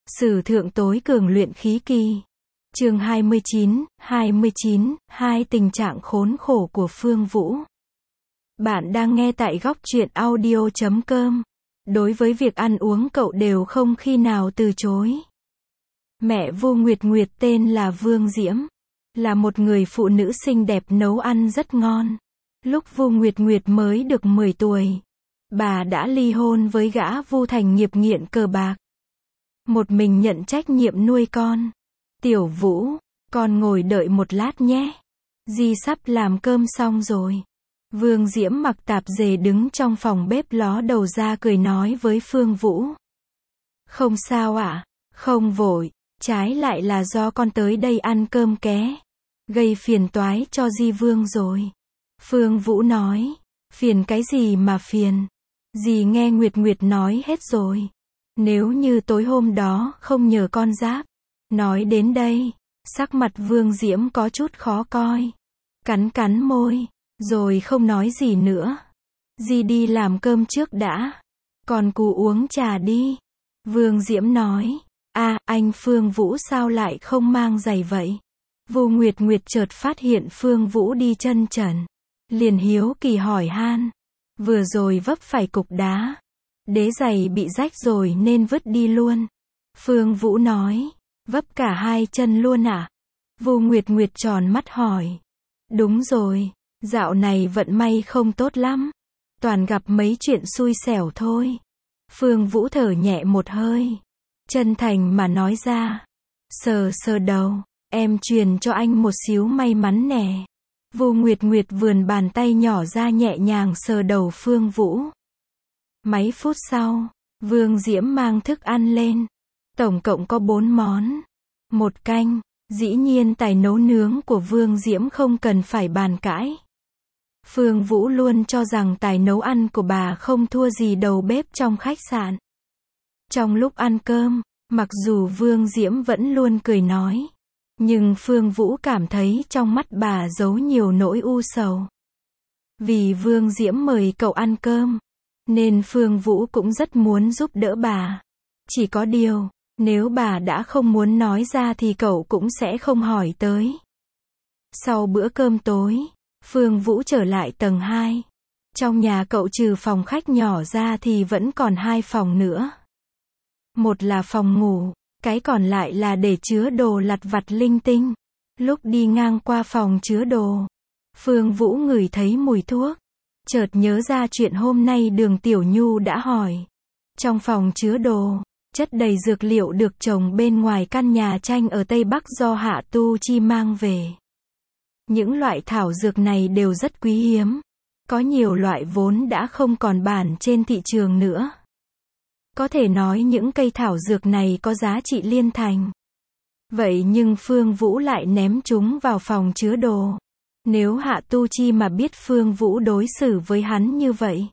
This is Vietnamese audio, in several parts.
Sử thượng tối cường luyện khí kỳ. Chương 29, hai tình trạng khốn khổ của Phương Vũ. Bạn đang nghe tại góc truyện audio.com. Đối với việc ăn uống cậu đều không khi nào từ chối. Mẹ Vu Nguyệt Nguyệt tên là Vương Diễm, là một người phụ nữ xinh đẹp nấu ăn rất ngon. Lúc Vu Nguyệt Nguyệt mới được 10 tuổi, bà đã ly hôn với gã Vu Thành nghiệp nghiện cờ bạc. Một mình nhận trách nhiệm nuôi con. Tiểu Vũ, con ngồi đợi một lát nhé. Dì sắp làm cơm xong rồi. Vương Diễm mặc tạp dề đứng trong phòng bếp ló đầu ra cười nói với Phương Vũ. Không sao ạ, không vội, trái lại là do con tới đây ăn cơm ké. Gây phiền toái cho Di Vương rồi. Phương Vũ nói, phiền cái gì mà phiền. Dì nghe Nguyệt Nguyệt nói hết rồi. Nếu như tối hôm đó không nhờ con Giáp. Nói đến đây, sắc mặt Vương Diễm có chút khó coi. Cắn môi, rồi không nói gì nữa. Dì đi làm cơm trước đã. Còn cụ uống trà đi. Vương Diễm nói, anh Phương Vũ sao lại không mang giày vậy? Vu Nguyệt Nguyệt chợt phát hiện Phương Vũ đi chân trần. Liền hiếu kỳ hỏi han. Vừa rồi vấp phải cục đá. Đế giày bị rách rồi nên vứt đi luôn. Phương Vũ nói, vấp cả hai chân luôn à? Vu Nguyệt Nguyệt tròn mắt hỏi. Đúng rồi, dạo này vận may không tốt lắm. Toàn gặp mấy chuyện xui xẻo thôi. Phương Vũ thở nhẹ một hơi. Chân thành mà nói ra. Sờ đầu, em truyền cho anh một xíu may mắn nè. Vu Nguyệt Nguyệt vườn bàn tay nhỏ ra nhẹ nhàng sờ đầu Phương Vũ. Mấy phút sau, Vương Diễm mang thức ăn lên. Tổng cộng có 4 món. 1 canh, dĩ nhiên tài nấu nướng của Vương Diễm không cần phải bàn cãi. Phương Vũ luôn cho rằng tài nấu ăn của bà không thua gì đầu bếp trong khách sạn. Trong lúc ăn cơm, mặc dù Vương Diễm vẫn luôn cười nói, nhưng Phương Vũ cảm thấy trong mắt bà giấu nhiều nỗi u sầu. Vì Vương Diễm mời cậu ăn cơm, nên Phương Vũ cũng rất muốn giúp đỡ bà. Chỉ có điều, nếu bà đã không muốn nói ra thì cậu cũng sẽ không hỏi tới. Sau bữa cơm tối, Phương Vũ trở lại tầng 2. Trong nhà cậu trừ phòng khách nhỏ ra thì vẫn còn 2 phòng nữa. Một là phòng ngủ, cái còn lại là để chứa đồ lặt vặt linh tinh. Lúc đi ngang qua phòng chứa đồ, Phương Vũ ngửi thấy mùi thuốc. Chợt nhớ ra chuyện hôm nay Đường Tiểu Nhu đã hỏi. Trong phòng chứa đồ, chất đầy dược liệu được trồng bên ngoài căn nhà tranh ở Tây Bắc do Hạ Tu Chi mang về. Những loại thảo dược này đều rất quý hiếm. Có nhiều loại vốn đã không còn bản trên thị trường nữa. Có thể nói những cây thảo dược này có giá trị liên thành. Vậy nhưng Phương Vũ lại ném chúng vào phòng chứa đồ. Nếu Hạ Tu Chi mà biết Phương Vũ đối xử với hắn như vậy,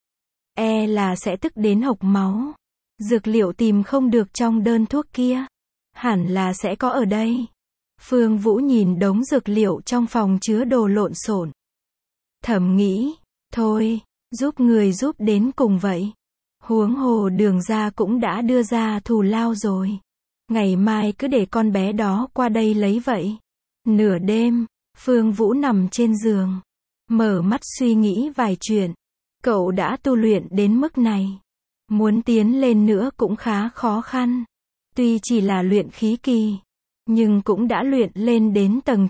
là sẽ tức đến hộc máu. Dược liệu tìm không được trong đơn thuốc kia, hẳn là sẽ có ở đây. Phương Vũ nhìn đống dược liệu trong phòng chứa đồ lộn xộn. Thầm nghĩ, thôi, giúp người giúp đến cùng vậy. Huống hồ Đường gia cũng đã đưa ra thù lao rồi. Ngày mai cứ để con bé đó qua đây lấy vậy. Nửa đêm, Phương Vũ nằm trên giường, mở mắt suy nghĩ vài chuyện. Cậu đã tu luyện đến mức này, muốn tiến lên nữa cũng khá khó khăn. Tuy chỉ là luyện khí kỳ, nhưng cũng đã luyện lên đến tầng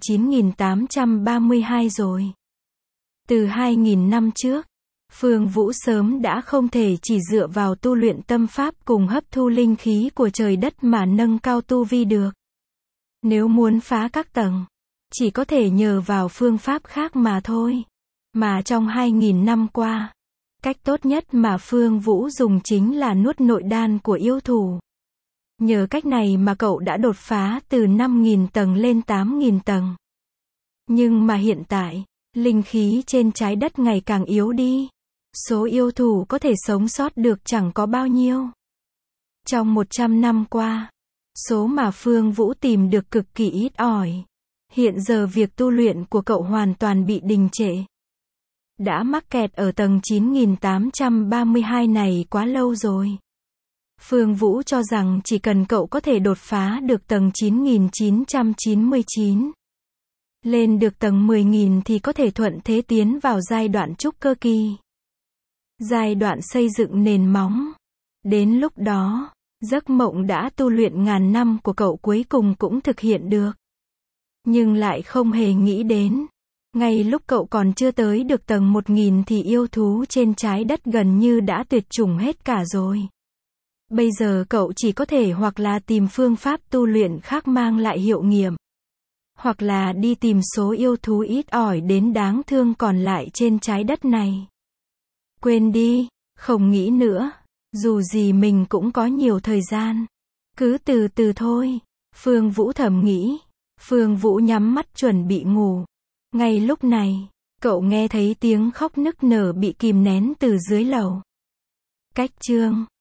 9832 rồi. Từ 2000 năm trước, Phương Vũ sớm đã không thể chỉ dựa vào tu luyện tâm pháp cùng hấp thu linh khí của trời đất mà nâng cao tu vi được. Nếu muốn phá các tầng, chỉ có thể nhờ vào phương pháp khác mà thôi. Mà trong 2000 năm qua, cách tốt nhất mà Phương Vũ dùng chính là nuốt nội đan của yêu thù. Nhờ cách này mà cậu đã đột phá từ 5000 tầng lên 8000 tầng. Nhưng mà hiện tại, linh khí trên trái đất ngày càng yếu đi. Số yêu thù có thể sống sót được chẳng có bao nhiêu. Trong 100 năm qua, số mà Phương Vũ tìm được cực kỳ ít ỏi. Hiện giờ việc tu luyện của cậu hoàn toàn bị đình trệ. Đã mắc kẹt ở tầng 9832 này quá lâu rồi. Phương Vũ cho rằng chỉ cần cậu có thể đột phá được tầng 9999, lên được tầng 10.000 thì có thể thuận thế tiến vào giai đoạn trúc cơ kỳ. Giai đoạn xây dựng nền móng. Đến lúc đó, giấc mộng đã tu luyện ngàn năm của cậu cuối cùng cũng thực hiện được. Nhưng lại không hề nghĩ đến, ngay lúc cậu còn chưa tới được tầng 1000 thì yêu thú trên trái đất gần như đã tuyệt chủng hết cả rồi. Bây giờ cậu chỉ có thể hoặc là tìm phương pháp tu luyện khác mang lại hiệu nghiệm, hoặc là đi tìm số yêu thú ít ỏi đến đáng thương còn lại trên trái đất này. Quên đi, không nghĩ nữa, dù gì mình cũng có nhiều thời gian. Cứ từ từ thôi, Phương Vũ thầm nghĩ. Phương Vũ nhắm mắt chuẩn bị ngủ. Ngay lúc này, cậu nghe thấy tiếng khóc nức nở bị kìm nén từ dưới lầu. Cách chương